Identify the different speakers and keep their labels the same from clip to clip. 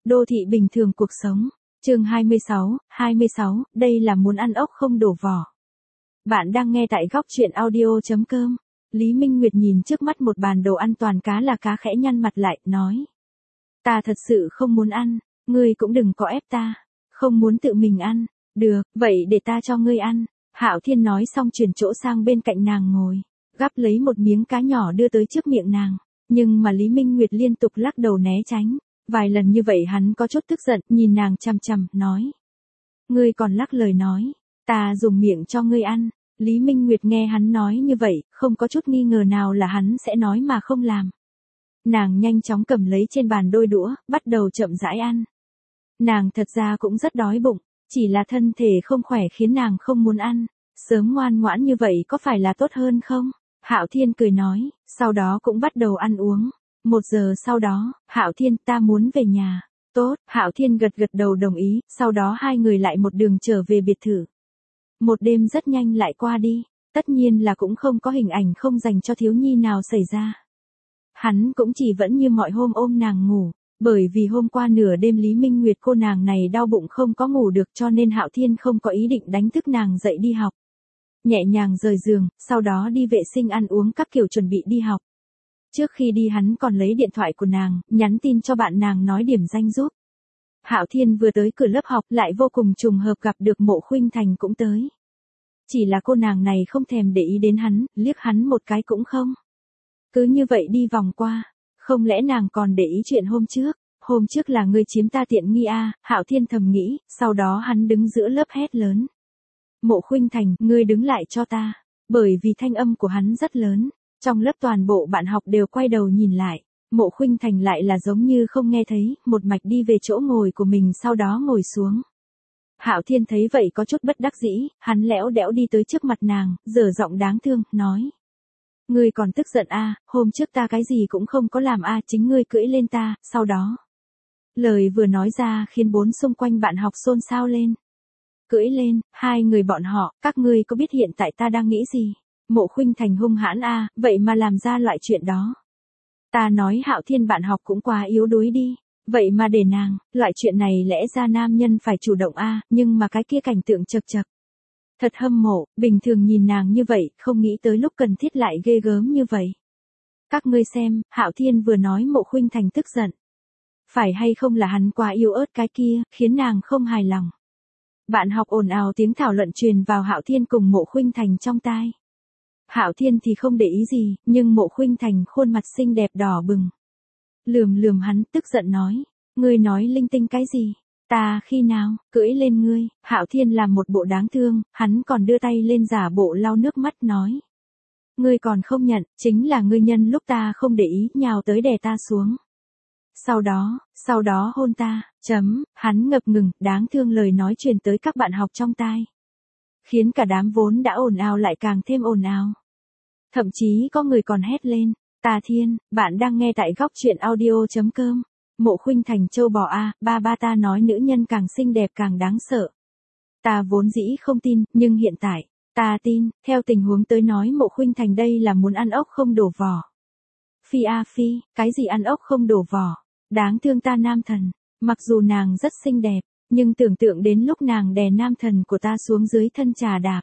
Speaker 1: Đô thị bình thường cuộc sống. Chương 26, đây là muốn ăn ốc không đổ vỏ. Bạn đang nghe tại góc truyện audio.com. Lý Minh Nguyệt nhìn trước mắt một bàn đồ ăn toàn cá là cá, khẽ nhăn mặt lại, nói. Ta thật sự không muốn ăn, ngươi cũng đừng có ép ta. Không muốn tự mình ăn. Được, vậy để ta cho ngươi ăn. Hạo Thiên nói xong chuyển chỗ sang bên cạnh nàng ngồi, gắp lấy một miếng cá nhỏ đưa tới trước miệng nàng. Nhưng mà Lý Minh Nguyệt liên tục lắc đầu né tránh. Vài lần như vậy hắn có chút tức giận, nhìn nàng chằm chằm, nói. Ngươi còn lắc lời nói, ta dùng miệng cho ngươi ăn. Lý Minh Nguyệt nghe hắn nói như vậy, không có chút nghi ngờ nào là hắn sẽ nói mà không làm. Nàng nhanh chóng cầm lấy trên bàn đôi đũa, bắt đầu chậm rãi ăn. Nàng thật ra cũng rất đói bụng, chỉ là thân thể không khỏe khiến nàng không muốn ăn. Sớm ngoan ngoãn như vậy có phải là tốt hơn không? Hạo Thiên cười nói, sau đó cũng bắt đầu ăn uống. 1 giờ sau đó, Hạo Thiên, ta muốn về nhà. Tốt, Hạo Thiên gật gật đầu đồng ý, sau đó hai người lại một đường trở về biệt thự. Một đêm rất nhanh lại qua đi, tất nhiên là cũng không có hình ảnh không dành cho thiếu nhi nào xảy ra. Hắn cũng chỉ vẫn như mọi hôm ôm nàng ngủ, bởi vì hôm qua nửa đêm Lý Minh Nguyệt cô nàng này đau bụng không có ngủ được cho nên Hạo Thiên không có ý định đánh thức nàng dậy đi học. Nhẹ nhàng rời giường, sau đó đi vệ sinh ăn uống các kiểu chuẩn bị đi học. Trước khi đi hắn còn lấy điện thoại của nàng, nhắn tin cho bạn nàng nói điểm danh giúp. Hạo Thiên vừa tới cửa lớp học lại vô cùng trùng hợp gặp được Mộ Khuynh Thành cũng tới. Chỉ là cô nàng này không thèm để ý đến hắn, liếc hắn một cái cũng không. Cứ như vậy đi vòng qua, không lẽ nàng còn để ý chuyện hôm trước là ngươi chiếm ta tiện nghi à, Hạo Thiên thầm nghĩ, sau đó hắn đứng giữa lớp hét lớn. Mộ Khuynh Thành, ngươi đứng lại cho ta, bởi vì thanh âm của hắn rất lớn. Trong lớp toàn bộ bạn học đều quay đầu nhìn lại, Mộ Khuynh Thành lại là giống như không nghe thấy, một mạch đi về chỗ ngồi của mình sau đó ngồi xuống. Hạo Thiên thấy vậy có chút bất đắc dĩ, hắn lẽo đẽo đi tới trước mặt nàng, giở giọng đáng thương, nói. Ngươi còn tức giận à, hôm trước ta cái gì cũng không có làm à, chính ngươi cưỡi lên ta, sau đó. Lời vừa nói ra khiến bốn xung quanh bạn học xôn xao lên. Cưỡi lên, hai người bọn họ, các ngươi có biết hiện tại ta đang nghĩ gì? Mộ Khuynh Thành hung hãn à, vậy mà làm ra loại chuyện đó. Ta nói Hạo Thiên bạn học cũng quá yếu đuối đi, vậy mà để nàng, loại chuyện này lẽ ra nam nhân phải chủ động à, nhưng mà cái kia cảnh tượng chật chật. Thật hâm mộ, bình thường nhìn nàng như vậy, không nghĩ tới lúc cần thiết lại ghê gớm như vậy. Các ngươi xem, Hạo Thiên vừa nói Mộ Khuynh Thành tức giận. Phải hay không là hắn quá yếu ớt cái kia, khiến nàng không hài lòng. Bạn học ồn ào tiếng thảo luận truyền vào Hạo Thiên cùng Mộ Khuynh Thành trong tai. Hạo Thiên thì không để ý gì, nhưng Mộ Khuynh Thành khuôn mặt xinh đẹp đỏ bừng. Lườm hắn, tức giận nói, ngươi nói linh tinh cái gì? Ta khi nào cưỡi lên ngươi? Hạo Thiên làm một bộ đáng thương, hắn còn đưa tay lên giả bộ lau nước mắt nói. Ngươi còn không nhận, chính là ngươi nhân lúc ta không để ý, nhào tới đè ta xuống. Sau đó hôn ta, hắn ngập ngừng, đáng thương lời nói truyền tới các bạn học trong tai. Khiến cả đám vốn đã ồn ào lại càng thêm ồn ào. Thậm chí có người còn hét lên, ta thiên, bạn đang nghe tại góc truyện audio.com. Mộ Khuynh Thành châu bò a, ba ta nói nữ nhân càng xinh đẹp càng đáng sợ. Ta vốn dĩ không tin, nhưng hiện tại, ta tin, theo tình huống tới nói Mộ Khuynh Thành đây là muốn ăn ốc không đổ vỏ. Phi a phi, cái gì ăn ốc không đổ vỏ, đáng thương ta nam thần, mặc dù nàng rất xinh đẹp, nhưng tưởng tượng đến lúc nàng đè nam thần của ta xuống dưới thân trà đạp.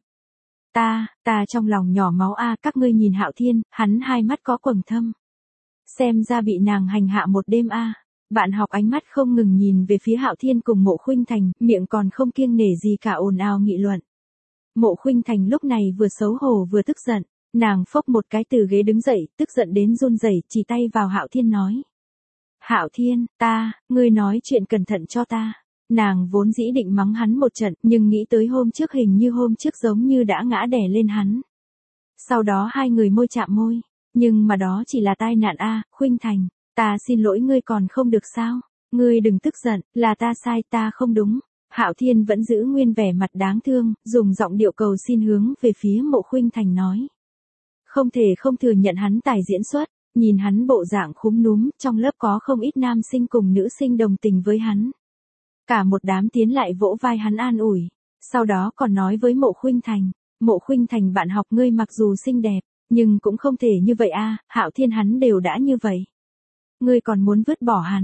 Speaker 1: Ta trong lòng nhỏ máu a, các ngươi nhìn Hạo Thiên, hắn hai mắt có quầng thâm. Xem ra bị nàng hành hạ một đêm a. Bạn học ánh mắt không ngừng nhìn về phía Hạo Thiên cùng Mộ Khuynh Thành, miệng còn không kiêng nể gì cả ồn ào nghị luận. Mộ Khuynh Thành lúc này vừa xấu hổ vừa tức giận, nàng phốc một cái từ ghế đứng dậy, tức giận đến run rẩy, chỉ tay vào Hạo Thiên nói. Hạo Thiên, ngươi nói chuyện cẩn thận cho ta. Nàng vốn dĩ định mắng hắn một trận, nhưng nghĩ tới hôm trước hình như hôm trước giống như đã ngã đè lên hắn. Sau đó hai người môi chạm môi, nhưng mà đó chỉ là tai nạn a, Khuynh Thành, ta xin lỗi ngươi còn không được sao? Ngươi đừng tức giận, là ta sai, ta không đúng. Hạo Thiên vẫn giữ nguyên vẻ mặt đáng thương, dùng giọng điệu cầu xin hướng về phía Mộ Khuynh Thành nói. Không thể không thừa nhận hắn tài diễn xuất, nhìn hắn bộ dạng khúm núm, trong lớp có không ít nam sinh cùng nữ sinh đồng tình với hắn. Cả một đám tiến lại vỗ vai hắn an ủi, sau đó còn nói với Mộ Khuynh Thành, Mộ Khuynh Thành bạn học ngươi mặc dù xinh đẹp, nhưng cũng không thể như vậy a, Hạo Thiên hắn đều đã như vậy. Ngươi còn muốn vứt bỏ hắn,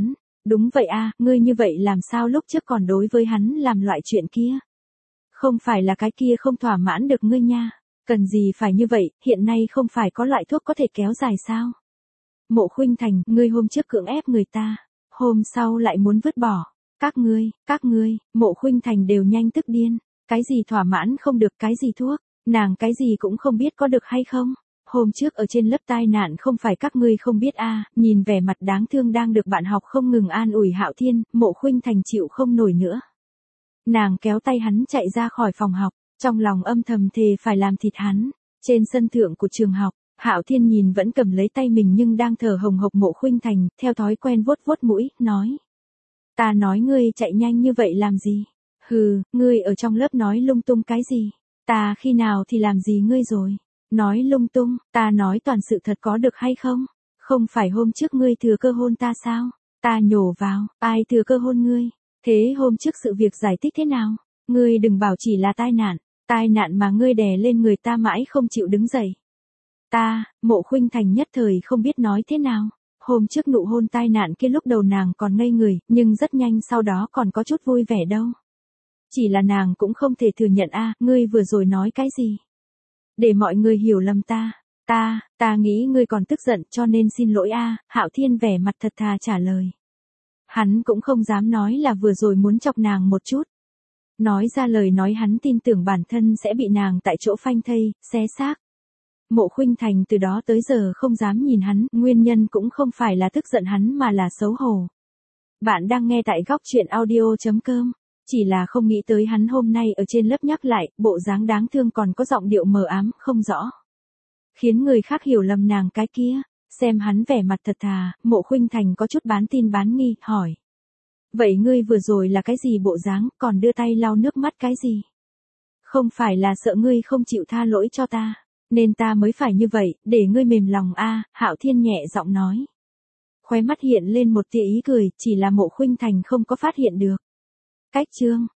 Speaker 1: Đúng vậy a, ngươi như vậy làm sao lúc trước còn đối với hắn làm loại chuyện kia? Không phải là cái kia không thỏa mãn được ngươi nha. Cần gì phải như vậy, hiện nay không phải có loại thuốc có thể kéo dài sao? Mộ Khuynh Thành, ngươi hôm trước cưỡng ép người ta, hôm sau lại muốn vứt bỏ. Các ngươi, Mộ Khuynh Thành đều nhanh tức điên. Cái gì thỏa mãn không được, cái gì thuốc, nàng cái gì cũng không biết có được hay không. Hôm trước ở trên lớp tai nạn không phải các ngươi không biết a, nhìn vẻ mặt đáng thương đang được bạn học không ngừng an ủi Hạo Thiên, Mộ Khuynh Thành chịu không nổi nữa. Nàng kéo tay hắn chạy ra khỏi phòng học, trong lòng âm thầm thề phải làm thịt hắn. Trên sân thượng của trường học, Hạo Thiên nhìn vẫn cầm lấy tay mình nhưng đang thở hồng hộc Mộ Khuynh Thành, theo thói quen vuốt vuốt mũi, nói. Ta nói ngươi chạy nhanh như vậy làm gì? Hừ, ngươi ở trong lớp nói lung tung cái gì? Ta khi nào thì làm gì ngươi rồi? Nói lung tung, ta nói toàn sự thật có được hay không? Không phải hôm trước ngươi thừa cơ hôn ta sao? Ta nhổ vào, ai thừa cơ hôn ngươi? Thế hôm trước sự việc giải thích thế nào? Ngươi đừng bảo chỉ là tai nạn mà ngươi đè lên người ta mãi không chịu đứng dậy. Mộ Khuynh Thành nhất thời không biết nói thế nào. Hôm trước nụ hôn tai nạn kia lúc đầu nàng còn ngây người, nhưng rất nhanh sau đó còn có chút vui vẻ đâu. Chỉ là nàng cũng không thể thừa nhận ngươi vừa rồi nói cái gì? Để mọi người hiểu lầm ta nghĩ ngươi còn tức giận cho nên xin lỗi Hạo Thiên vẻ mặt thật thà trả lời. Hắn cũng không dám nói là vừa rồi muốn chọc nàng một chút. Nói ra lời nói hắn tin tưởng bản thân sẽ bị nàng tại chỗ phanh thây, xé xác. Mộ Khuynh Thành từ đó tới giờ không dám nhìn hắn, nguyên nhân cũng không phải là tức giận hắn mà là xấu hổ. Bạn đang nghe tại góc truyện audio.com. Chỉ là không nghĩ tới hắn hôm nay ở trên lớp nhắc lại, bộ dáng đáng thương còn có giọng điệu mờ ám, không rõ. Khiến người khác hiểu lầm nàng cái kia. Xem hắn vẻ mặt thật thà, Mộ Khuynh Thành có chút bán tin bán nghi, hỏi. Vậy ngươi vừa rồi là cái gì bộ dáng, còn đưa tay lau nước mắt cái gì? Không phải là sợ ngươi không chịu tha lỗi cho ta, nên ta mới phải như vậy, để ngươi mềm lòng Hạo Thiên nhẹ giọng nói. Khóe mắt hiện lên một tia ý cười, chỉ là Mộ Khuynh Thành không có phát hiện được. Cách chương